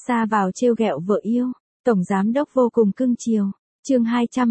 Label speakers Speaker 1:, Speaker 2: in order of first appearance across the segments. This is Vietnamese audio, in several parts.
Speaker 1: Ra vào trêu ghẹo vợ yêu, tổng giám đốc vô cùng cưng chiều. Chương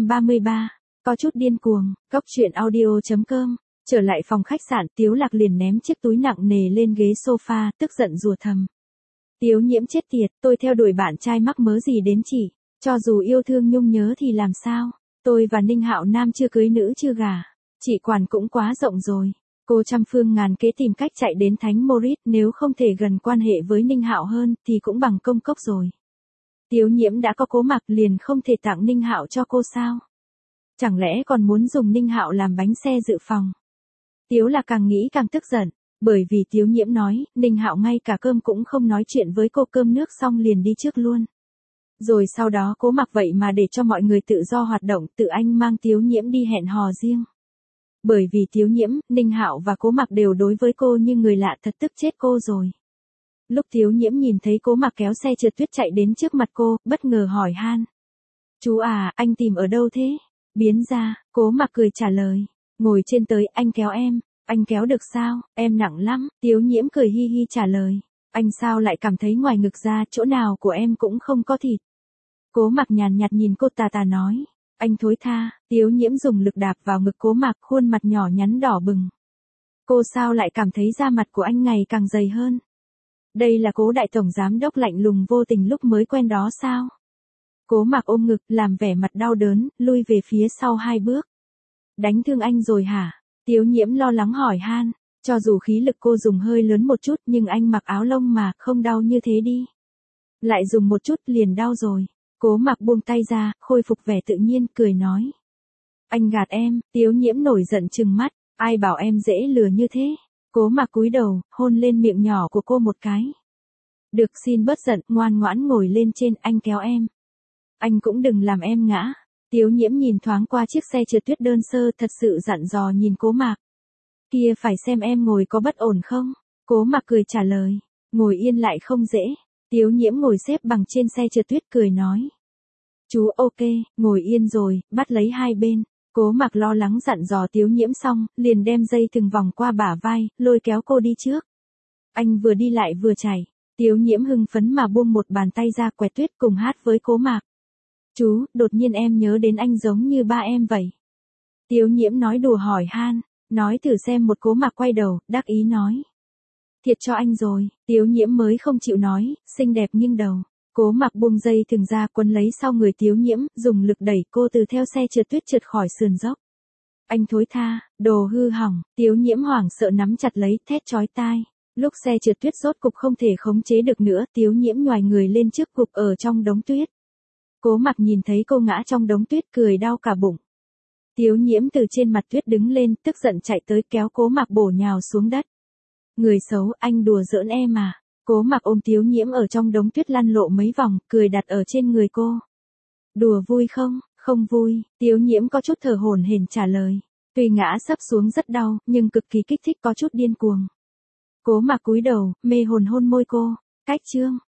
Speaker 1: 233, có chút điên cuồng. Cốc truyện audio.com. Trở lại phòng khách sạn, Tiếu Lạc liền ném chiếc túi nặng nề lên ghế sofa, tức giận rủa thầm. Tiếu Nhiễm chết tiệt, tôi theo đuổi bạn trai mắc mớ gì đến chị, cho dù yêu thương nhung nhớ thì làm sao? Tôi và Ninh Hạo Nam chưa cưới nữ chưa gả, chị quản cũng quá rộng rồi. Cô trăm phương ngàn kế tìm cách chạy đến Thánh Moritz, nếu không thể gần quan hệ với Ninh Hạo hơn thì cũng bằng công cốc rồi. Tiếu Nhiễm đã có Cố Mặc liền không thể tặng Ninh Hạo cho cô sao? Chẳng lẽ còn muốn dùng Ninh Hạo làm bánh xe dự phòng? Tiếu Lạc càng nghĩ càng tức giận, bởi vì Tiếu Nhiễm nói, Ninh Hạo ngay cả cơm cũng không nói chuyện với cô, cơm nước xong liền đi trước luôn. Rồi sau đó Cố Mặc vậy mà để cho mọi người tự do hoạt động, tự anh mang Tiếu Nhiễm đi hẹn hò riêng. Bởi vì Tiếu Nhiễm, Ninh Hạo và Cố Mặc đều đối với cô như người lạ, thật tức chết cô rồi. Lúc Tiếu Nhiễm nhìn thấy Cố Mặc kéo xe trượt tuyết chạy đến trước mặt cô, bất ngờ hỏi han. Chú à, anh tìm ở đâu thế? Biến ra, Cố Mặc cười trả lời. Ngồi trên tới, anh kéo em. Anh kéo được sao, em nặng lắm. Tiếu Nhiễm cười hi hi trả lời. Anh sao lại cảm thấy ngoài ngực ra, chỗ nào của em cũng không có thịt. Cố Mặc nhàn nhạt nhìn cô tà tà nói. Anh thối tha. Tiếu Nhiễm dùng lực đạp vào ngực Cố Mặc, khuôn mặt nhỏ nhắn đỏ bừng. Cô sao lại cảm thấy da mặt của anh ngày càng dày hơn? Đây là Cố đại tổng giám đốc lạnh lùng vô tình lúc mới quen đó sao? Cố Mặc ôm ngực, làm vẻ mặt đau đớn, lui về phía sau 2 bước. Đánh thương anh rồi hả? Tiếu Nhiễm lo lắng hỏi han. Cho dù khí lực cô dùng hơi lớn một chút nhưng anh mặc áo lông mà, không đau như thế đi. Lại dùng một chút liền đau rồi. Cố Mặc buông tay ra, khôi phục vẻ tự nhiên, cười nói. Anh gạt em. Tiếu Nhiễm nổi giận trừng mắt. Ai bảo em dễ lừa như thế? Cố Mặc cúi đầu, hôn lên miệng nhỏ của cô một cái. Được, xin bớt giận, ngoan ngoãn ngồi lên trên, anh kéo em. Anh cũng đừng làm em ngã. Tiếu Nhiễm nhìn thoáng qua chiếc xe trượt tuyết đơn sơ, thật sự dặn dò nhìn Cố Mặc. Kia phải xem em ngồi có bất ổn không? Cố Mặc cười trả lời. Ngồi yên lại không dễ. Tiếu Nhiễm ngồi xếp bằng trên xe trượt tuyết cười nói. Chú ok, ngồi yên rồi, bắt lấy hai bên. Cố Mặc lo lắng dặn dò Tiếu Nhiễm xong, liền đem dây thừng vòng qua bả vai, lôi kéo cô đi trước. Anh vừa đi lại vừa chảy. Tiếu Nhiễm hưng phấn mà buông một bàn tay ra quẹt tuyết cùng hát với Cố Mặc. Chú, đột nhiên em nhớ đến anh giống như ba em vậy. Tiếu Nhiễm nói đùa hỏi han, nói thử xem một. Cố Mặc quay đầu, đắc ý nói. Thiệt cho anh rồi. Tiếu Nhiễm mới không chịu nói, xinh đẹp nghiêng đầu. Cố Mặc buông dây thừng ra, quấn lấy sau người Tiếu Nhiễm, dùng lực đẩy cô từ theo xe trượt tuyết trượt khỏi sườn dốc. Anh thối tha, đồ hư hỏng. Tiếu Nhiễm hoảng sợ nắm chặt lấy, thét chói tai. Lúc xe trượt tuyết rốt cục không thể khống chế được nữa, Tiếu Nhiễm nhoài người lên trước gục ở trong đống tuyết. Cố Mặc nhìn thấy cô ngã trong đống tuyết cười đau cả bụng. Tiếu Nhiễm từ trên mặt tuyết đứng lên, tức giận chạy tới kéo Cố Mặc bổ nhào xuống đất. Người xấu, anh đùa giỡn em à? Cố Mặc ôm Tiếu Nhiễm ở trong đống tuyết lăn lộ mấy vòng, cười đặt ở trên người cô. Đùa vui không? Không vui. Tiếu Nhiễm có chút thở hổn hển trả lời. Tuy ngã sấp xuống rất đau, nhưng cực kỳ kích thích, có chút điên cuồng. Cố Mặc cúi đầu, mê hồn hôn môi cô. Cách chương.